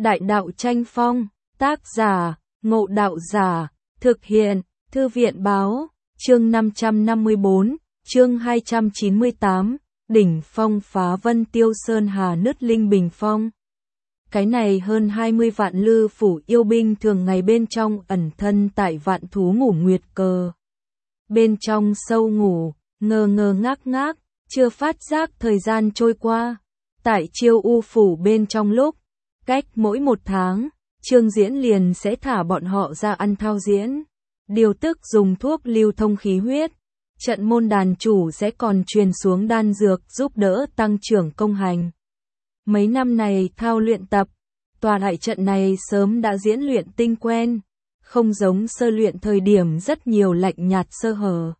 Đại đạo tranh phong, tác giả, Ngộ Đạo Giả, thực hiện, Thư viện báo, chương 554, chương 298, đỉnh phong phá vân tiêu sơn hà nứt linh bình phong. Cái này hơn 20 vạn lư phủ yêu binh thường ngày bên trong ẩn thân tại vạn thú ngủ nguyệt cờ. Bên trong sâu ngủ, ngơ ngơ ngác ngác, chưa phát giác thời gian trôi qua. Tại Chiêu U phủ bên trong lúc, cách mỗi một tháng, Trương Diễn liền sẽ thả bọn họ ra ăn thao diễn. Điều tức dùng thuốc lưu thông khí huyết. Trận môn đàn chủ sẽ còn truyền xuống đan dược giúp đỡ tăng trưởng công hành. Mấy năm này thao luyện tập, tòa đại trận này sớm đã diễn luyện tinh quen, không giống sơ luyện thời điểm rất nhiều lạnh nhạt sơ hở.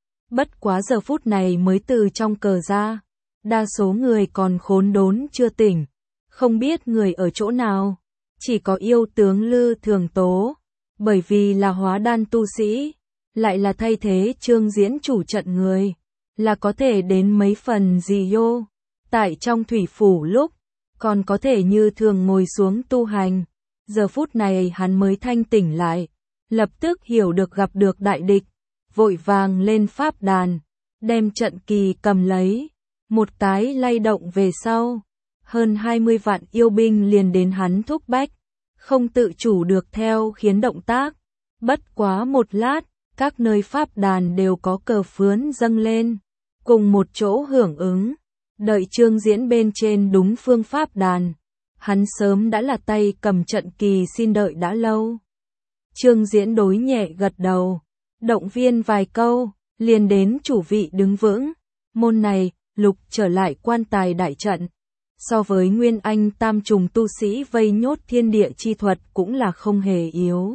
Bất quá giờ phút này mới từ trong cờ ra, đa số người còn khốn đốn chưa tỉnh, không biết người ở chỗ nào, chỉ có yêu tướng Lư Thường Tố, bởi vì là hóa đan tu sĩ, lại là thay thế Trương Diễn chủ trận người, là có thể đến mấy phần gì vô, tại trong thủy phủ lúc, còn có thể như thường ngồi xuống tu hành, giờ phút này hắn mới thanh tỉnh lại, lập tức hiểu được gặp được đại địch, vội vàng lên pháp đàn, đem trận kỳ cầm lấy, một cái lay động về sau, hơn 20 vạn yêu binh liền đến hắn thúc bách, không tự chủ được theo khiến động tác, bất quá một lát, các nơi pháp đàn đều có cờ phướn dâng lên, cùng một chỗ hưởng ứng, đợi Trương Diễn bên trên đúng phương pháp đàn, hắn sớm đã là tay cầm trận kỳ xin đợi đã lâu. Trương Diễn đối nhẹ gật đầu, động viên vài câu, liền đến chủ vị đứng vững, môn này, lục trở lại quan tài đại trận. So với Nguyên Anh tam trùng tu sĩ vây nhốt thiên địa chi thuật cũng là không hề yếu.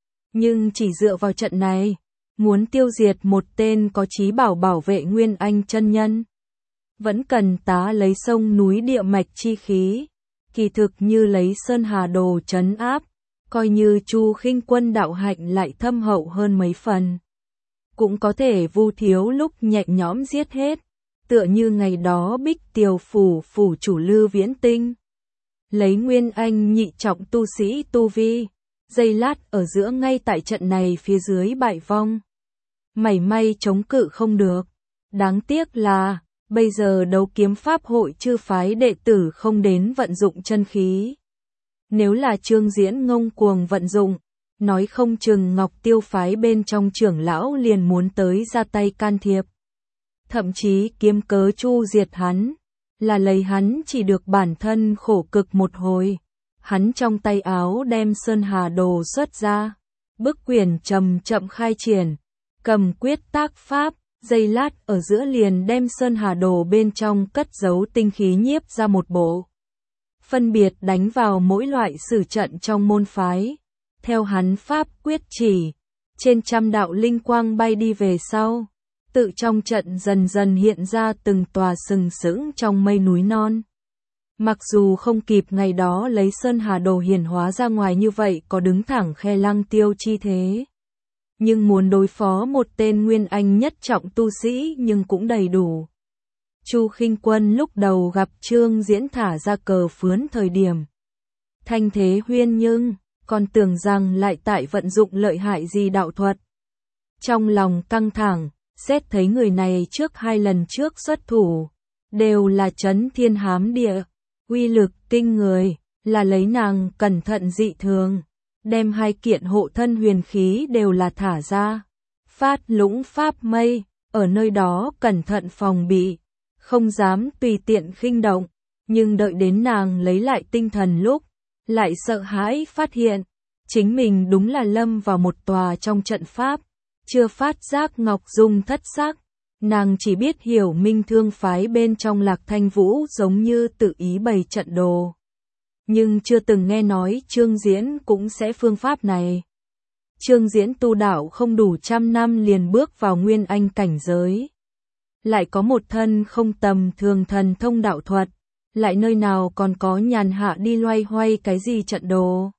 Nhưng chỉ dựa vào trận này, muốn tiêu diệt một tên có chí bảo bảo vệ Nguyên Anh chân nhân, vẫn cần tá lấy sông núi địa mạch chi khí, kỳ thực như lấy sơn hà đồ trấn áp, coi như Chu Khinh Quân đạo hạnh lại thâm hậu hơn mấy phần. Cũng có thể vu thiếu lúc nhẹ nhõm giết hết, tựa như ngày đó Bích Tiều phủ phủ chủ Lư Viễn Tinh. Lấy Nguyên Anh nhị trọng tu sĩ tu vi, giây lát ở giữa ngay tại trận này phía dưới bại vong. Mảy may chống cự không được, đáng tiếc là, bây giờ đấu kiếm pháp hội chư phái đệ tử không đến vận dụng chân khí. Nếu là Trương Diễn ngông cuồng vận dụng, nói không chừng Ngọc Tiêu phái bên trong trưởng lão liền muốn tới ra tay can thiệp. Thậm chí kiếm cớ chu diệt hắn, là lấy hắn chỉ được bản thân khổ cực một hồi. Hắn trong tay áo đem sơn hà đồ xuất ra, bức quyển chậm chậm khai triển, cầm quyết tác pháp, giây lát ở giữa liền đem sơn hà đồ bên trong cất giấu tinh khí nhiếp ra một bộ. Phân biệt đánh vào mỗi loại sử trận trong môn phái. Theo hắn pháp quyết chỉ, trên trăm đạo linh quang bay đi về sau, tự trong trận dần dần hiện ra từng tòa sừng sững trong mây núi non. Mặc dù không kịp ngày đó lấy sơn hà đồ hiển hóa ra ngoài như vậy có đứng thẳng khe lăng tiêu chi thế. Nhưng muốn đối phó một tên Nguyên Anh nhất trọng tu sĩ nhưng cũng đầy đủ. Chu Khinh Quân lúc đầu gặp Trương Diễn thả ra cờ phướn thời điểm. Thanh thế huyên nhưng, còn tưởng rằng lại tại vận dụng lợi hại gì đạo thuật. Trong lòng căng thẳng, xét thấy người này trước 2 lần trước xuất thủ, đều là chấn thiên hám địa, uy lực kinh người, là lấy nàng cẩn thận dị thường, đem 2 kiện hộ thân huyền khí đều là thả ra, phát lũng pháp mây, ở nơi đó cẩn thận phòng bị, không dám tùy tiện khinh động, nhưng đợi đến nàng lấy lại tinh thần lúc, lại sợ hãi phát hiện, chính mình đúng là lâm vào một tòa trong trận pháp, chưa phát giác Ngọc Dung thất sắc, nàng chỉ biết hiểu Minh Thương phái bên trong Lạc Thanh Vũ giống như tự ý bày trận đồ. Nhưng chưa từng nghe nói Trương Diễn cũng sẽ phương pháp này. Trương Diễn tu đạo không đủ 100 năm liền bước vào Nguyên Anh cảnh giới. Lại có một thân không tầm thường thần thông đạo thuật, lại nơi nào còn có nhàn hạ đi loay hoay cái gì trận đồ.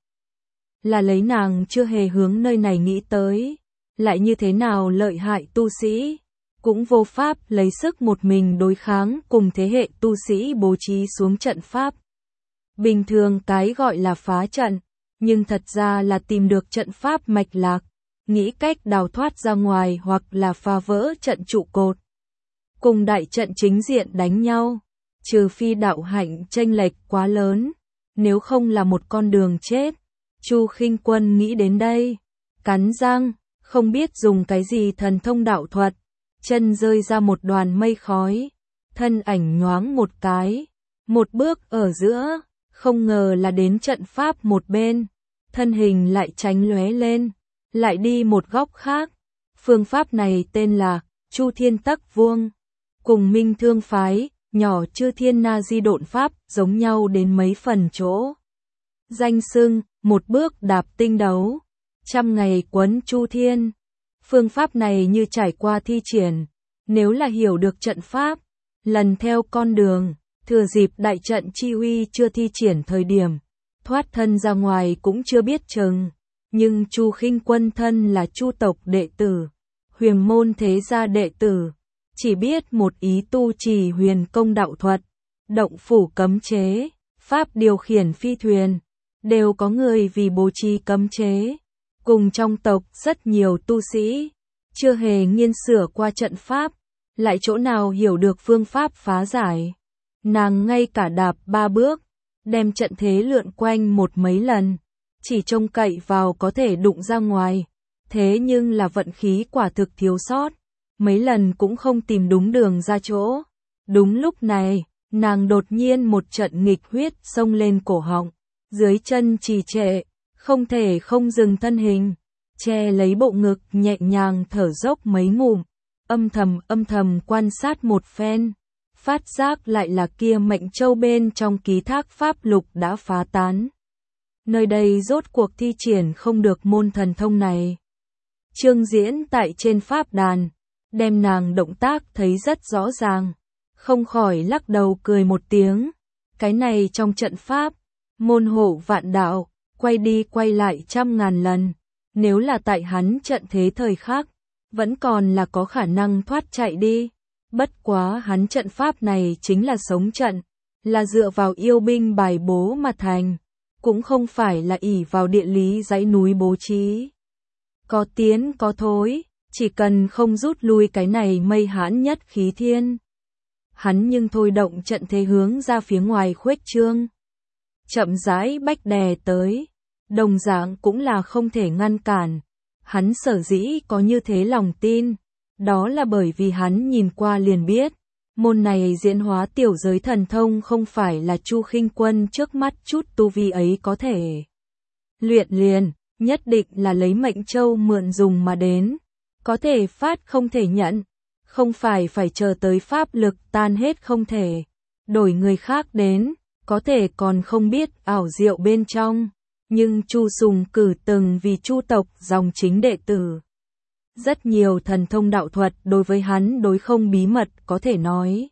Là lấy nàng chưa hề hướng nơi này nghĩ tới, lại như thế nào lợi hại tu sĩ, cũng vô pháp lấy sức một mình đối kháng cùng thế hệ tu sĩ bố trí xuống trận pháp. Bình thường cái gọi là phá trận, nhưng thật ra là tìm được trận pháp mạch lạc, nghĩ cách đào thoát ra ngoài hoặc là phá vỡ trận trụ cột. Cùng đại trận chính diện đánh nhau, trừ phi đạo hạnh chênh lệch quá lớn, nếu không là một con đường chết. Chu Khinh Quân nghĩ đến đây, cắn răng, không biết dùng cái gì thần thông đạo thuật, chân rơi ra một đoàn mây khói, thân ảnh nhoáng một cái, một bước ở giữa, không ngờ là đến trận pháp một bên, thân hình lại tránh lóe lên, lại đi một góc khác. Phương pháp này tên là Chu Thiên Tắc Vuông, cùng Minh Thương phái nhỏ Chư Thiên Na Di độn pháp giống nhau đến mấy phần chỗ. Danh xưng, một bước đạp tinh đấu, 100 ngày quấn Chu Thiên. Phương pháp này như trải qua thi triển, nếu là hiểu được trận pháp, lần theo con đường, thừa dịp đại trận chi uy chưa thi triển thời điểm, thoát thân ra ngoài cũng chưa biết chừng. Nhưng Chu Khinh Quân thân là Chu tộc đệ tử, Huyền môn thế gia đệ tử, chỉ biết một ý tu trì huyền công đạo thuật, động phủ cấm chế, pháp điều khiển phi thuyền, đều có người vì bố trí cấm chế. Cùng trong tộc rất nhiều tu sĩ, chưa hề nghiên sửa qua trận pháp, lại chỗ nào hiểu được phương pháp phá giải. Nàng ngay cả đạp 3 bước, đem trận thế lượn quanh một mấy lần, chỉ trông cậy vào có thể đụng ra ngoài. Thế nhưng là vận khí quả thực thiếu sót, mấy lần cũng không tìm đúng đường ra chỗ. Đúng lúc này, nàng đột nhiên một trận nghịch huyết xông lên cổ họng, dưới chân trì trệ, không thể không dừng thân hình, che lấy bộ ngực nhẹ nhàng thở dốc mấy ngụm, âm thầm quan sát một phen, phát giác lại là kia mệnh châu bên trong ký thác pháp lục đã phá tán. Nơi đây rốt cuộc thi triển không được môn thần thông này. Chương Diễn tại trên pháp đàn, đem nàng động tác thấy rất rõ ràng, không khỏi lắc đầu cười một tiếng. Cái này trong trận pháp, môn hộ vạn đạo, quay đi quay lại 100.000 lần, nếu là tại hắn trận thế thời khắc, vẫn còn là có khả năng thoát chạy đi. Bất quá hắn trận pháp này chính là sống trận, là dựa vào yêu binh bài bố mà thành, cũng không phải là ỷ vào địa lý dãy núi bố trí. Có tiến có thối, chỉ cần không rút lui cái này mây hãn nhất khí thiên. Hắn nhưng thôi động trận thế hướng ra phía ngoài khuếch trương. Chậm rãi bách đè tới, đồng dạng cũng là không thể ngăn cản. Hắn sở dĩ có như thế lòng tin, đó là bởi vì hắn nhìn qua liền biết, môn này diễn hóa tiểu giới thần thông không phải là Chu Khinh Quân trước mắt chút tu vi ấy có thể luyện liền, nhất định là lấy mệnh châu mượn dùng mà đến, có thể phát không thể nhận, không phải chờ tới pháp lực tan hết không thể, đổi người khác đến, có thể còn không biết ảo diệu bên trong, nhưng Chu Sùng cử từng vì Chu tộc dòng chính đệ tử. Rất nhiều thần thông đạo thuật đối với hắn đối không bí mật có thể nói.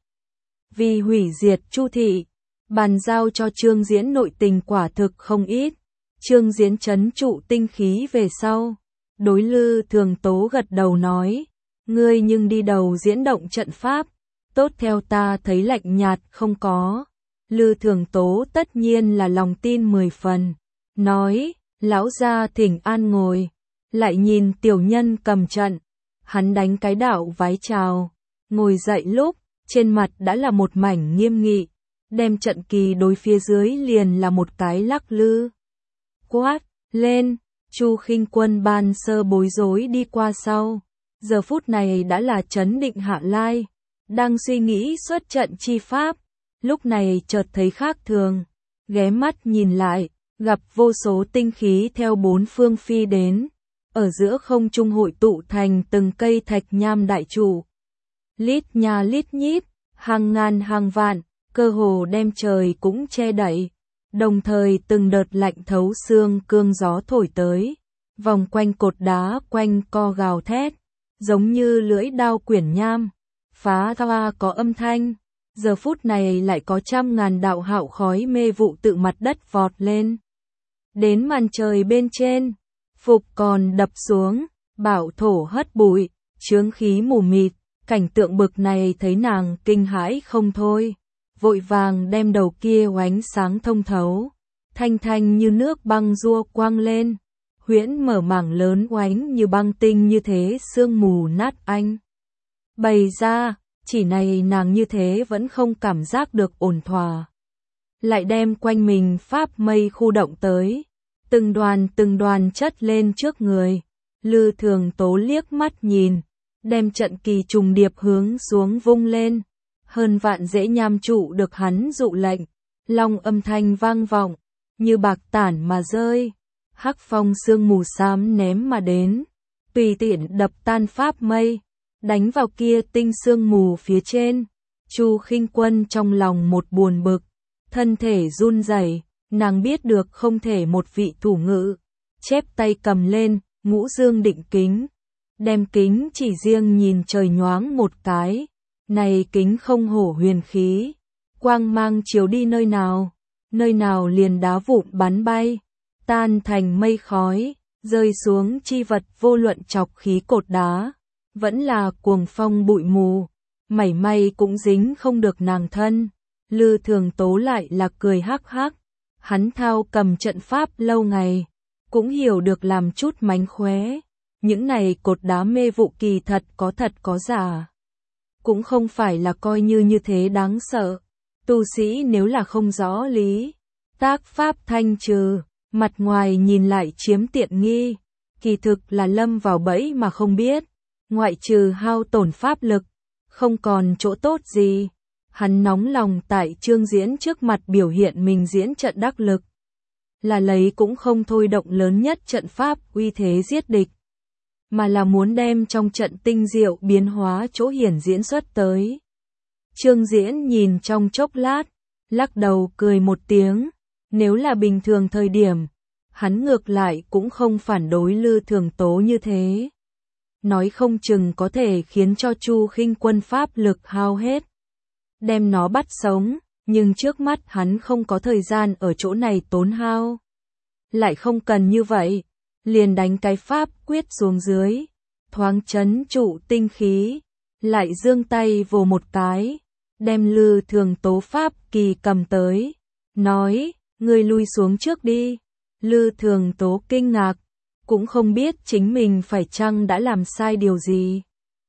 Vì hủy diệt Chu thị, bàn giao cho Trương Diễn nội tình quả thực không ít. Trương Diễn trấn trụ tinh khí về sau, đối Lư Thường Tố gật đầu nói, ngươi nhưng đi đầu diễn động trận pháp, tốt theo ta thấy lạnh nhạt không có. Lư Thường Tố tất nhiên là lòng tin 10 phần, nói, lão gia thỉnh an ngồi, lại nhìn tiểu nhân cầm trận, hắn đánh cái đạo vái chào, ngồi dậy lúc, trên mặt đã là một mảnh nghiêm nghị, đem trận kỳ đối phía dưới liền là một cái lắc lư. Quát, lên, Chu Khinh Quân ban sơ bối rối đi qua sau, giờ phút này đã là trấn định hạ lai, đang suy nghĩ xuất trận chi pháp, lúc này chợt thấy khác thường, ghé mắt nhìn lại, gặp vô số tinh khí theo bốn phương phi đến, ở giữa không trung hội tụ thành từng cây thạch nham đại trụ. Lít nha lít nhít, hàng ngàn hàng vạn, cơ hồ đem trời cũng che đậy. Đồng thời từng đợt lạnh thấu xương cương gió thổi tới, vòng quanh cột đá quanh co gào thét, giống như lưỡi đao quyển nham, phá ra có âm thanh, giờ phút này lại có 100.000 đạo hạo khói mê vụ tự mặt đất vọt lên. Đến màn trời bên trên, phục còn đập xuống, bảo thổ hất bụi, chướng khí mù mịt, cảnh tượng bực này thấy nàng kinh hãi không thôi. vội vàng đem đầu kia oánh sáng thông thấu, thanh thanh như nước băng rua quang lên, huyễn mở mảng lớn oánh như băng tinh như thế sương mù nát anh. Bày ra, chỉ này nàng như thế vẫn không cảm giác được ổn thỏa. Lại đem quanh mình pháp mây khu động tới, từng đoàn chất lên trước người. Lư Thường Tố liếc mắt nhìn, đem trận kỳ trùng điệp hướng xuống vung lên. Hơn vạn dễ nham trụ được hắn dụ lệnh, long âm thanh vang vọng, như bạc tản mà rơi. Hắc phong sương mù xám ném mà đến, tùy tiện đập tan pháp mây, đánh vào kia tinh sương mù phía trên. Chu Khinh Quân trong lòng một buồn bực, thân thể run rẩy, nàng biết được không thể một vị thủ ngữ, chép tay cầm lên, Ngũ Dương Định Kính, đem kính chỉ riêng nhìn trời nhoáng một cái, này kính không hổ huyền khí, quang mang chiếu đi nơi nào liền đá vụn bắn bay, tan thành mây khói, rơi xuống chi vật vô luận chọc khí cột đá, vẫn là cuồng phong bụi mù, mảy may cũng dính không được nàng thân. Lư Thường Tố lại là cười hắc hắc, hắn thao cầm trận pháp lâu ngày, cũng hiểu được làm chút mánh khóe, những này cột đá mê vụ kỳ thật có giả. Cũng không phải là coi như thế đáng sợ, tu sĩ nếu là không rõ lý, tác pháp thanh trừ, mặt ngoài nhìn lại chiếm tiện nghi, kỳ thực là lâm vào bẫy mà không biết, ngoại trừ hao tổn pháp lực, không còn chỗ tốt gì. Hắn nóng lòng tại Trương Diễn trước mặt biểu hiện mình diễn trận đắc lực, là lấy cũng không thôi động lớn nhất trận pháp uy thế giết địch, mà là muốn đem trong trận tinh diệu biến hóa chỗ hiển diễn xuất tới. Trương Diễn nhìn trong chốc lát, lắc đầu cười một tiếng, nếu là bình thường thời điểm, hắn ngược lại cũng không phản đối Lư Thường Tố như thế. Nói không chừng có thể khiến cho Chu Khinh Quân pháp lực hao hết, đem nó bắt sống, nhưng trước mắt hắn không có thời gian ở chỗ này tốn hao. Lại không cần như vậy, liền đánh cái pháp quyết xuống dưới, thoáng chấn trụ tinh khí, lại giương tay vồ một cái, đem Lư Thường Tố pháp kỳ cầm tới, nói, ngươi lui xuống trước đi. Lư Thường Tố kinh ngạc, cũng không biết chính mình phải chăng đã làm sai điều gì.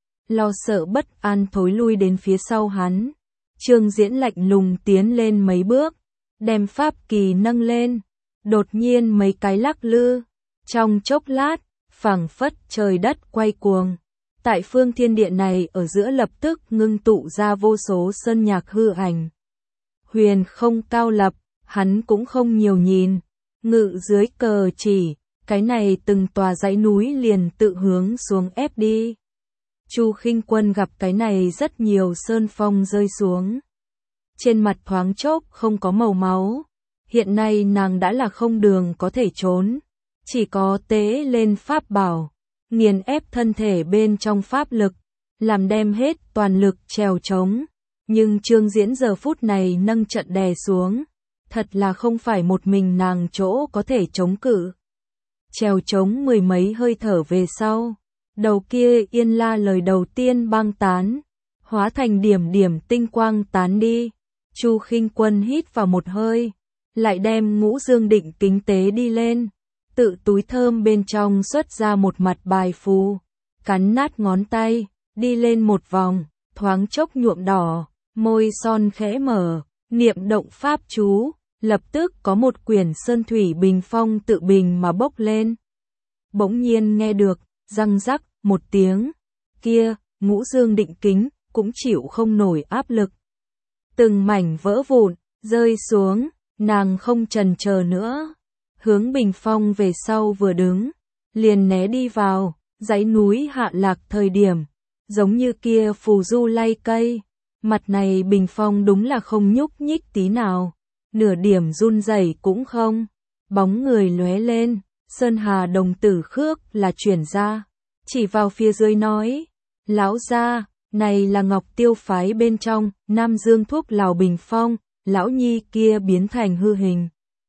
Lo sợ bất an thối lui đến phía sau hắn. Trương Diễn lạnh lùng tiến lên mấy bước, đem pháp kỳ nâng lên, đột nhiên mấy cái lắc lư, trong chốc lát, phảng phất trời đất quay cuồng. Tại phương thiên địa này ở giữa lập tức ngưng tụ ra vô số sơn nhạc hư ảnh. Huyền không cao lập, hắn cũng không nhiều nhìn, ngự dưới cờ chỉ, cái này từng tòa dãy núi liền tự hướng xuống ép đi. Chu Khinh Quân gặp cái này rất nhiều sơn phong rơi xuống. Trên mặt thoáng chốc không có màu máu, hiện nay nàng đã là không đường có thể trốn, chỉ có tế lên pháp bảo, nghiền ép thân thể bên trong pháp lực, làm đem hết toàn lực trèo trống. Nhưng Trương Diễn giờ phút này nâng trận đè xuống, thật là không phải một mình nàng chỗ có thể chống cự. Trèo trống mười mấy hơi thở về sau, đầu kia yên la lời đầu tiên băng tán, hóa thành điểm điểm tinh quang tán đi. Chu Khinh Quân hít vào một hơi, lại đem Ngũ Dương Định Kính tế đi lên, tự túi thơm bên trong xuất ra một mặt bài phù, cắn nát ngón tay, đi lên một vòng, thoáng chốc nhuộm đỏ, môi son khẽ mở, niệm động pháp chú, lập tức có một quyển sơn thủy bình phong tự bình mà bốc lên. Bỗng nhiên nghe được, răng rắc, một tiếng, kia, Ngũ Dương Định Kính, cũng chịu không nổi áp lực. Từng mảnh vỡ vụn, rơi xuống, nàng không chần chờ nữa, hướng bình phong về sau vừa đứng, liền né đi vào, dãy núi hạ lạc thời điểm, giống như kia phù du lay cây, mặt này bình phong đúng là không nhúc nhích tí nào, nửa điểm run rẩy cũng không, bóng người lóe lên, Sơn Hà đồng tử khước là chuyển ra, chỉ vào phía dưới nói, lão gia, này là Ngọc Tiêu phái bên trong, Nam Dương thuốc lào bình phong, lão nhi kia biến thành hư hình.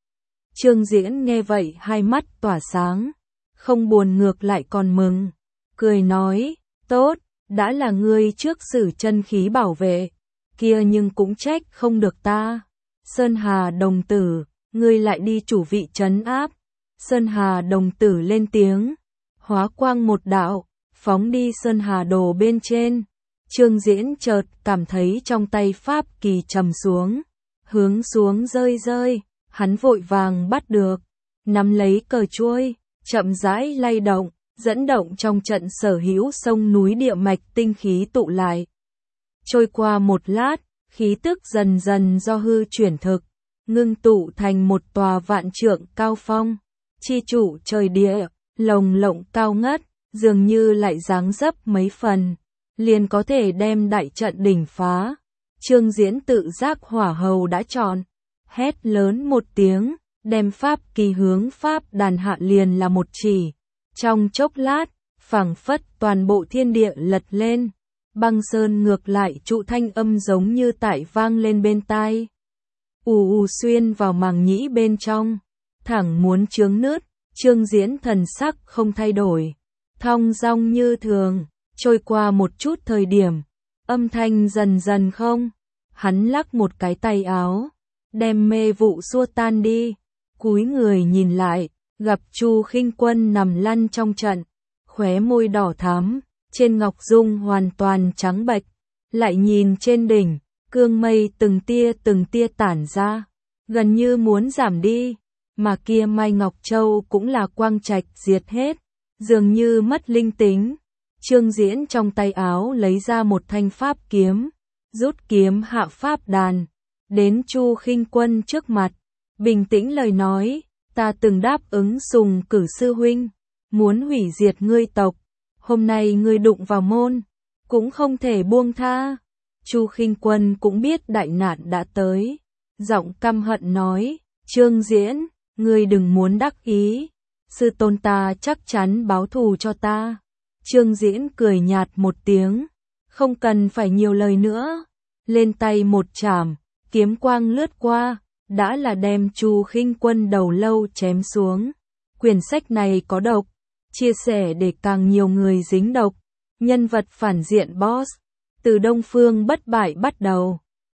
Trương Diễn nghe vậy hai mắt tỏa sáng, không buồn ngược lại còn mừng, cười nói, tốt, đã là ngươi trước sử chân khí bảo vệ, kia nhưng cũng trách không được ta. Sơn Hà đồng tử, ngươi lại đi chủ vị trấn áp. Sơn Hà đồng tử lên tiếng, hóa quang một đạo, phóng đi Sơn Hà đồ bên trên. Trương Diễn chợt cảm thấy trong tay pháp kỳ trầm xuống, hướng xuống rơi, hắn vội vàng bắt được, nắm lấy cờ chuôi, chậm rãi lay động, dẫn động trong trận sở hữu sông núi địa mạch tinh khí tụ lại. Trôi qua một lát, khí tức dần dần do hư chuyển thực, ngưng tụ thành một tòa vạn trượng cao phong, chi chủ trời địa, lồng lộng cao ngất, dường như lại giáng dấp mấy phần, liền có thể đem đại trận đỉnh phá. Trương Diễn tự giác hỏa hầu đã chọn, hét lớn một tiếng, đem pháp kỳ hướng pháp đàn hạ liền là một chỉ. Trong chốc lát, phảng phất toàn bộ thiên địa lật lên, băng sơn ngược lại trụ thanh âm giống như tại vang lên bên tai. Ù xuyên vào màng nhĩ bên trong, thẳng muốn chướng nứt. Trương Diễn thần sắc không thay đổi, thong dong như thường, trôi qua một chút thời điểm, âm thanh dần dần không, hắn lắc một cái tay áo, đem mê vụ xua tan đi, cúi người nhìn lại, gặp Chu Khinh Quân nằm lăn trong trận, khóe môi đỏ thắm, trên ngọc dung hoàn toàn trắng bệch, lại nhìn trên đỉnh, cương mây từng tia tản ra, gần như muốn giảm đi. Mà kia Mai Ngọc Châu cũng là quang trạch diệt hết, dường như mất linh tính. Trương Diễn trong tay áo lấy ra một thanh pháp kiếm, rút kiếm hạ pháp đàn, đến Chu Khinh Quân trước mặt, bình tĩnh lời nói, ta từng đáp ứng Sùng Cử sư huynh, muốn hủy diệt ngươi tộc, hôm nay ngươi đụng vào môn, cũng không thể buông tha. Chu Khinh Quân cũng biết đại nạn đã tới, giọng căm hận nói, Trương Diễn, ngươi đừng muốn đắc ý, sư tôn ta chắc chắn báo thù cho ta. Trương Diễn cười nhạt một tiếng, không cần phải nhiều lời nữa, lên tay một chảm, kiếm quang lướt qua, đã là đem Chu Khinh Quân đầu lâu chém xuống. Quyển sách này có độc, chia sẻ để càng nhiều người dính độc, nhân vật phản diện boss, từ Đông Phương Bất Bại bắt đầu.